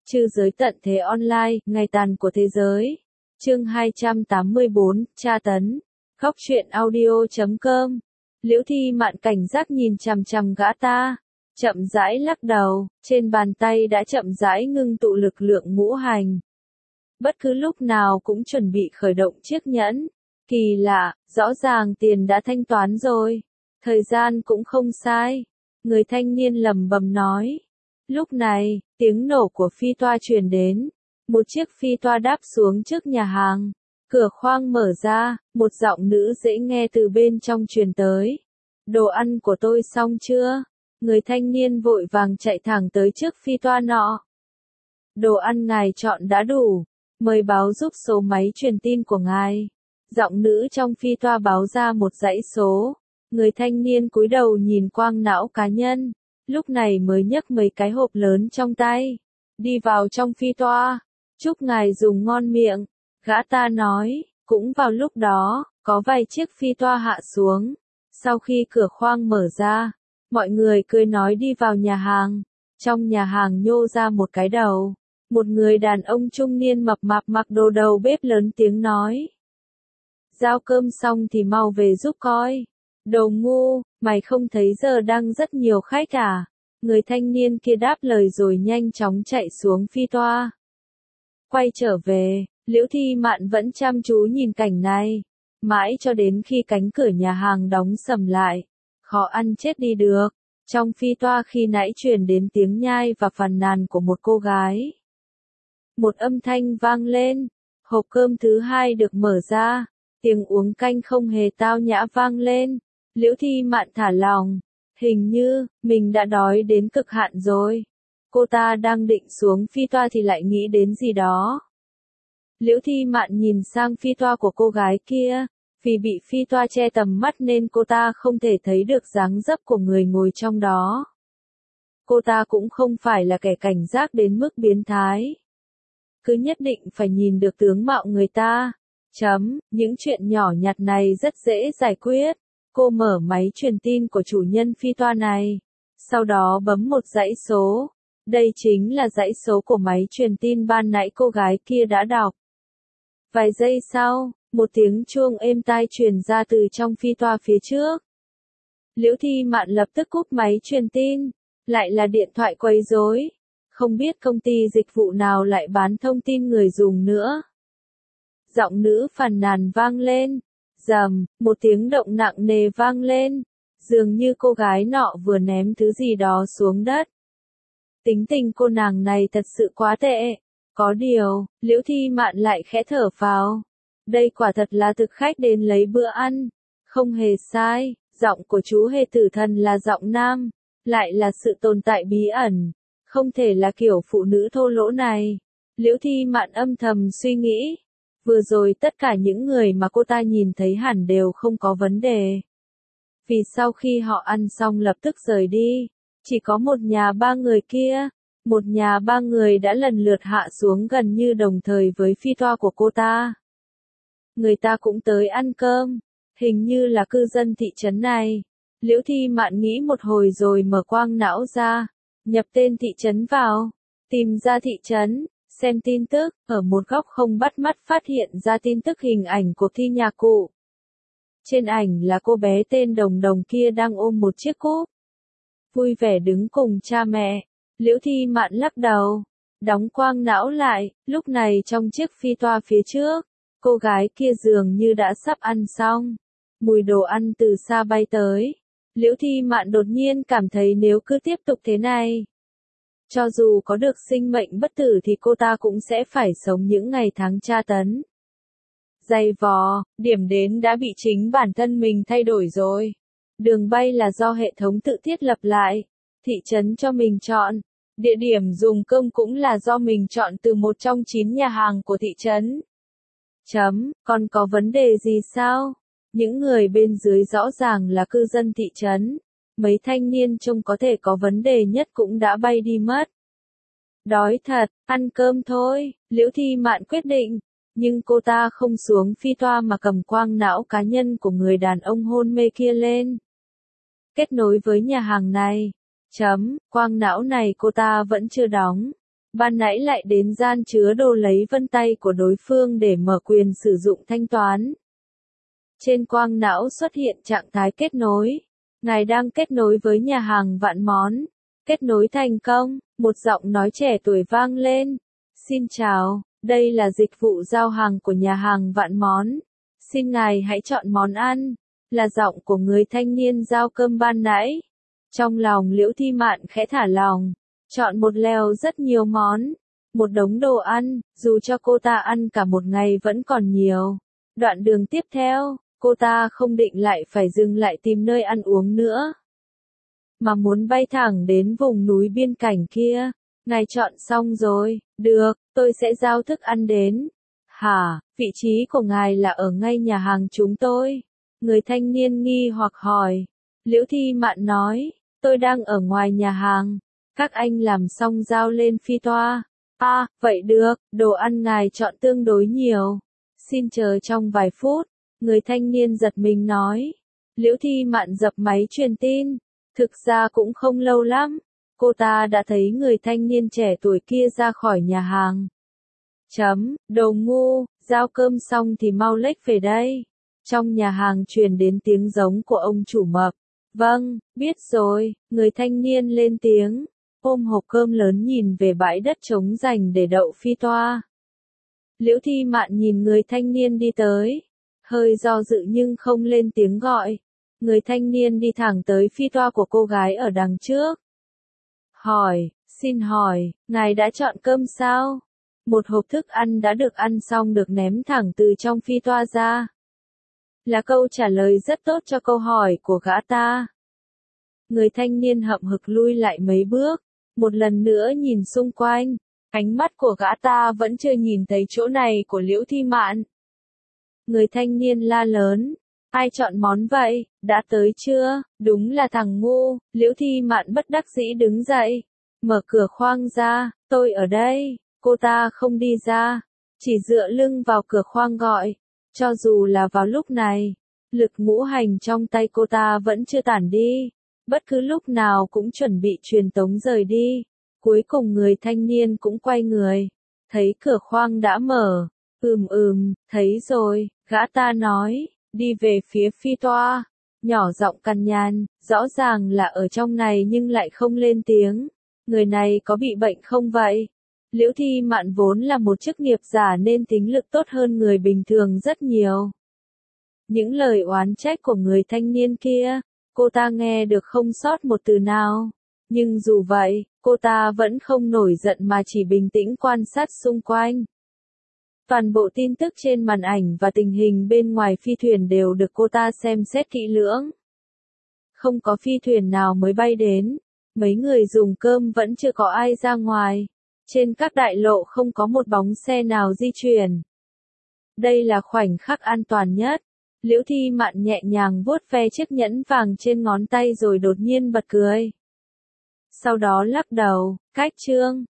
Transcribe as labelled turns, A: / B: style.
A: Trư giới tận thế online, ngày tàn của thế giới. Chương 284, tra tấn. Góc truyện audio.com. Liễu Thi Mạn cảnh giác nhìn chằm chằm gã ta, chậm rãi lắc đầu, trên bàn tay đã chậm rãi ngưng tụ lực lượng ngũ hành. Bất cứ lúc nào cũng chuẩn bị khởi động chiếc nhẫn. Kỳ lạ, rõ ràng tiền đã thanh toán rồi. Thời gian cũng không sai. Người thanh niên lẩm bẩm nói. Lúc này, tiếng nổ của phi toa truyền đến. Một chiếc phi toa đáp xuống trước nhà hàng. Cửa khoang mở ra, một giọng nữ dễ nghe từ bên trong truyền tới. Đồ ăn của tôi xong chưa? Người thanh niên vội vàng chạy thẳng tới trước phi toa nọ. Đồ ăn ngài chọn đã đủ. Mời báo giúp số máy truyền tin của ngài. Giọng nữ trong phi toa báo ra một dãy số. Người thanh niên cúi đầu nhìn quang não cá nhân. Lúc này mới nhấc mấy cái hộp lớn trong tay. Đi vào trong phi toa. Chúc ngài dùng ngon miệng. Gã ta nói. Cũng vào lúc đó, có vài chiếc phi toa hạ xuống. Sau khi cửa khoang mở ra, mọi người cười nói đi vào nhà hàng. Trong nhà hàng nhô ra một cái đầu. Một người đàn ông trung niên mập mạp mặc đồ đầu bếp lớn tiếng nói. Giao cơm xong thì mau về giúp coi. Đồ ngu, mày không thấy giờ đang rất nhiều khách à? Người thanh niên kia đáp lời rồi nhanh chóng chạy xuống phi toa. Quay trở về, Liễu Thi Mạn vẫn chăm chú nhìn cảnh này. Mãi cho đến khi cánh cửa nhà hàng đóng sầm lại. Khó ăn chết đi được. Trong phi toa khi nãy truyền đến tiếng nhai và phàn nàn của một cô gái. Một âm thanh vang lên. Hộp cơm thứ hai được mở ra. Tiếng uống canh không hề tao nhã vang lên. Liễu Thi Mạn thả lỏng. Hình như, mình đã đói đến cực hạn rồi. Cô ta đang định xuống phi toa thì lại nghĩ đến gì đó. Liễu Thi Mạn nhìn sang phi toa của cô gái kia. Vì bị phi toa che tầm mắt nên cô ta không thể thấy được dáng dấp của người ngồi trong đó. Cô ta cũng không phải là kẻ cảnh giác đến mức biến thái. Cứ nhất định phải nhìn được tướng mạo người ta. Những chuyện nhỏ nhặt này rất dễ giải quyết. Cô mở máy truyền tin của chủ nhân phi toa này. Sau đó bấm một dãy số. Đây chính là dãy số của máy truyền tin ban nãy cô gái kia đã đọc. Vài giây sau, một tiếng chuông êm tai truyền ra từ trong phi toa phía trước. Liễu Thi Mạn lập tức cúp máy truyền tin. Lại là điện thoại quấy rối. Không biết công ty dịch vụ nào lại bán thông tin người dùng nữa. Giọng nữ phàn nàn vang lên. Rầm, một tiếng động nặng nề vang lên. Dường như cô gái nọ vừa ném thứ gì đó xuống đất. Tính tình cô nàng này thật sự quá tệ. Có điều, Liễu Thi Mạn lại khẽ thở phào. Đây quả thật là thực khách đến lấy bữa ăn. Không hề sai, giọng của chú hề tử thần là giọng nam. Lại là sự tồn tại bí ẩn. Không thể là kiểu phụ nữ thô lỗ này. Liễu Thi Mạn âm thầm suy nghĩ. Vừa rồi tất cả những người mà cô ta nhìn thấy hẳn đều không có vấn đề. Vì sau khi họ ăn xong lập tức rời đi. Chỉ có một nhà ba người kia. Một nhà ba người đã lần lượt hạ xuống gần như đồng thời với phi toa của cô ta. Người ta cũng tới ăn cơm. Hình như là cư dân thị trấn này. Liễu Thi Mạn nghĩ một hồi rồi mở quang não ra. Nhập tên thị trấn vào. Tìm ra thị trấn. Xem tin tức, ở một góc không bắt mắt phát hiện ra tin tức hình ảnh của Thi nhà cụ. Trên ảnh là cô bé tên Đồng Đồng kia đang ôm một chiếc cúp. Vui vẻ đứng cùng cha mẹ. Liễu Thi Mạn lắc đầu. Đóng quang não lại, lúc này trong chiếc phi toa phía trước. Cô gái kia dường như đã sắp ăn xong. Mùi đồ ăn từ xa bay tới. Liễu Thi Mạn đột nhiên cảm thấy nếu cứ tiếp tục thế này. Cho dù có được sinh mệnh bất tử thì cô ta cũng sẽ phải sống những ngày tháng tra tấn. Dày vò, điểm đến đã bị chính bản thân mình thay đổi rồi. Đường bay là do hệ thống tự thiết lập lại. Thị trấn cho mình chọn. Địa điểm dùng cơm cũng là do mình chọn từ một trong 9 nhà hàng của thị trấn. Còn có vấn đề gì sao? Những người bên dưới rõ ràng là cư dân thị trấn. Mấy thanh niên trông có thể có vấn đề nhất cũng đã bay đi mất. Đói thật, ăn cơm thôi, Liễu Thi Mạn quyết định. Nhưng cô ta không xuống phi toa mà cầm quang não cá nhân của người đàn ông hôn mê kia lên. Kết nối với nhà hàng này. Quang não này cô ta vẫn chưa đóng. ban nãy lại đến gian chứa đồ lấy vân tay của đối phương để mở quyền sử dụng thanh toán. Trên quang não xuất hiện trạng thái kết nối. Ngài đang kết nối với nhà hàng Vạn Món. Kết nối thành công, một giọng nói trẻ tuổi vang lên. Xin chào, đây là dịch vụ giao hàng của nhà hàng Vạn Món. Xin ngài hãy chọn món ăn. Là giọng của người thanh niên giao cơm ban nãy. Trong lòng Liễu Thi Mạn khẽ thả lòng. Chọn một lèo rất nhiều món. Một đống đồ ăn, dù cho cô ta ăn cả một ngày vẫn còn nhiều. Đoạn đường tiếp theo, cô ta không định lại phải dừng lại tìm nơi ăn uống nữa, mà muốn bay thẳng đến vùng núi biên cảnh kia. Ngài chọn xong rồi, được, tôi sẽ giao thức ăn đến. Hả, vị trí của ngài là ở ngay nhà hàng chúng tôi? Người thanh niên nghi hoặc hỏi. Liễu Thi Mạn nói, tôi đang ở ngoài nhà hàng. Các anh làm xong giao lên phi toa. À, vậy được, đồ ăn ngài chọn tương đối nhiều. Xin chờ trong vài phút. Người thanh niên giật mình nói. Liễu Thi Mạn dập máy truyền tin. Thực ra cũng không lâu lắm. Cô ta đã thấy người thanh niên trẻ tuổi kia ra khỏi nhà hàng. Đồ ngu, giao cơm xong thì mau lếch về đây. Trong nhà hàng truyền đến tiếng giống của ông chủ mập. Vâng, biết rồi, người thanh niên lên tiếng. Ôm hộp cơm lớn nhìn về bãi đất trống dành để đậu phi toa. Liễu Thi Mạn nhìn người thanh niên đi tới. Hơi do dự nhưng không lên tiếng gọi. Người thanh niên đi thẳng tới phi toa của cô gái ở đằng trước. Xin hỏi, ngài đã chọn cơm sao? Một hộp thức ăn đã được ăn xong được ném thẳng từ trong phi toa ra. Là câu trả lời rất tốt cho câu hỏi của gã ta. Người thanh niên hậm hực lui lại mấy bước, một lần nữa nhìn xung quanh. Ánh mắt của gã ta vẫn chưa nhìn thấy chỗ này của Liễu Thi Mạn. Người thanh niên la lớn. Ai chọn món vậy, đã tới chưa? Đúng là thằng ngu. Liễu Thi Mạn bất đắc dĩ đứng dậy. Mở cửa khoang ra, tôi ở đây. Cô ta không đi ra, chỉ dựa lưng vào cửa khoang gọi. Cho dù là vào lúc này, lực ngũ hành trong tay cô ta vẫn chưa tản đi. Bất cứ lúc nào cũng chuẩn bị truyền tống rời đi. Cuối cùng người thanh niên cũng quay người. Thấy cửa khoang đã mở. Thấy rồi, gã ta nói, đi về phía phi toa. Nhỏ giọng cằn nhằn, rõ ràng là ở trong này nhưng lại không lên tiếng. Người này có bị bệnh không vậy? Liễu Thi Mạn vốn là một chức nghiệp giả nên tính lực tốt hơn người bình thường rất nhiều. Những lời oán trách của người thanh niên kia, cô ta nghe được không sót một từ nào. Nhưng dù vậy, cô ta vẫn không nổi giận mà chỉ bình tĩnh quan sát xung quanh. Toàn bộ tin tức trên màn ảnh và tình hình bên ngoài phi thuyền đều được cô ta xem xét kỹ lưỡng. Không có phi thuyền nào mới bay đến. Mấy người dùng cơm vẫn chưa có ai ra ngoài. Trên các đại lộ không có một bóng xe nào di chuyển. Đây là khoảnh khắc an toàn nhất. Liễu Thi Mạn nhẹ nhàng vuốt ve chiếc nhẫn vàng trên ngón tay rồi đột nhiên bật cười. Sau đó lắc đầu, cách chương.